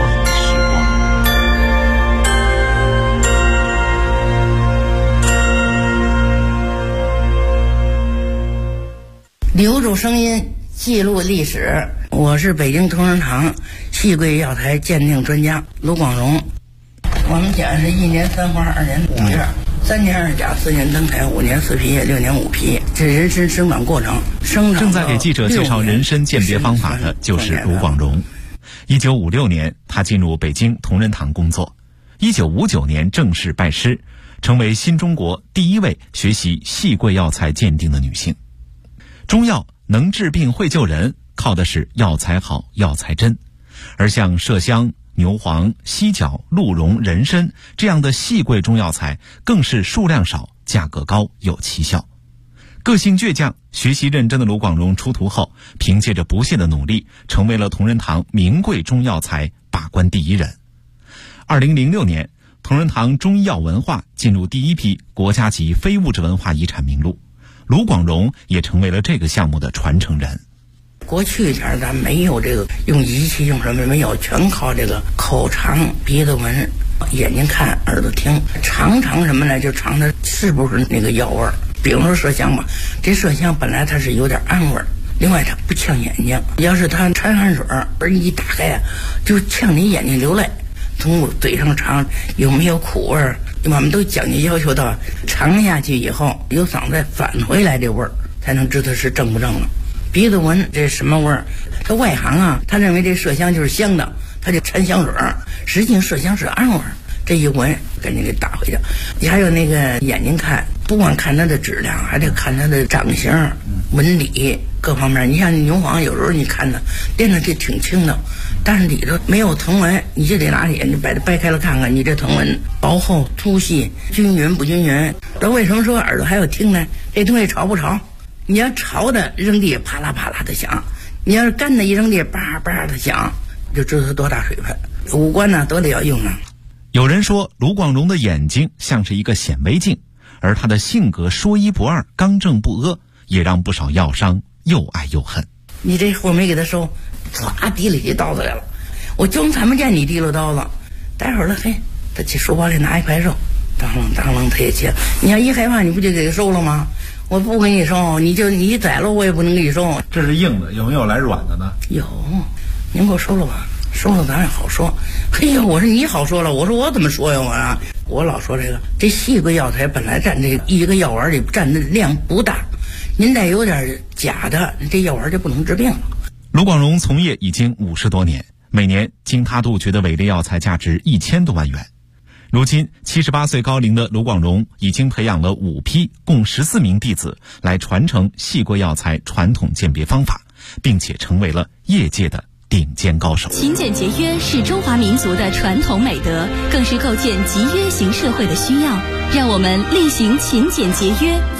留住声音，记录历史。我是北京同仁堂戏桂药材鉴定专家卢广荣。我们讲是1年3花，2年5叶，3年2甲，4年登台，5年4皮叶，6年5皮，这人参生长过程。 正在给记者介绍人参鉴别方法的就是卢广荣。1956年，他进入北京同仁堂工作。1959年正式拜师，成为新中国第一位学习戏桂药材鉴定的女性。中药能治病会救人，靠的是药材好、药材真。而像麝香、牛黄、犀角、鹿茸、人参这样的细贵中药材，更是数量少、价格高、有奇效。个性倔强、学习认真的卢广荣出徒后，凭借着不懈的努力，成为了同仁堂名贵中药材把关第一人。2006年，同仁堂中医药文化进入第一批国家级非物质文化遗产名录，卢广荣也成为了这个项目的传承人。 过去点咱没有这个用仪器用什么没有，全靠这个口尝、鼻子闻、眼睛看、耳朵听，尝什么呢？就尝它是不是那个药味儿。比如说麝香吧，这麝香本来它是有点氨味儿，另外它不呛眼睛，要是它掺汗水而一打开啊，就呛你眼睛流泪。从我嘴上尝有没有苦味儿，我们都讲究要求到尝下去以后由嗓子返回来这味儿，才能知道是正不正了。鼻子闻这什么味儿？他外行啊，他认为这麝香就是香的，他就掺香水儿，实际麝香是氨味儿。这一闻赶紧给打回去。你还有那个眼睛看，不光看它的质量，还得看它的长相、纹理各方面。你像牛黄，有时候你看它练的这挺轻的，但是里头没有藤纹，你就得拿眼睛把它掰开了看看，你这藤纹薄厚、粗细、均匀不均匀。这为什么说耳朵还要听呢？这东西潮不潮？你要潮的扔地啪啦啪啦的响，你要是干的一扔地叭叭的响，就知道它多大水分。五官呢都得要用上。 有人说卢广荣的眼睛像是一个显微镜，而他的性格说一不二、刚正不阿，也让不少药商又爱又恨。 你这货没给他收，唰提了起刀子来了，我就才没见你提了刀子。待会儿了，嘿，他去书包里拿一块肉，当啷他也切。你要一害怕，你不就给他收了吗？我不给你收，你宰了我也不能给你收。 这是硬的，有没有来软的呢？ 有，您给我收了吧，收了咱也好说。嘿呀，我说你好说了，我说我怎么说呀？我老说这细桂药材本来占这一个药丸里占的量不大，您再有点假的，这药丸就不能治病了。 卢广荣从业已经50多年，每年经他杜绝的伪劣药材价值1000多万元。如今78岁高龄的卢广荣已经培养了5批共14名弟子来传承细桂药材传统鉴别方法，并且成为了业界的顶尖高手。 勤俭节约是中华民族的传统美德，更是构建集约型社会的需要。让我们力行勤俭节约。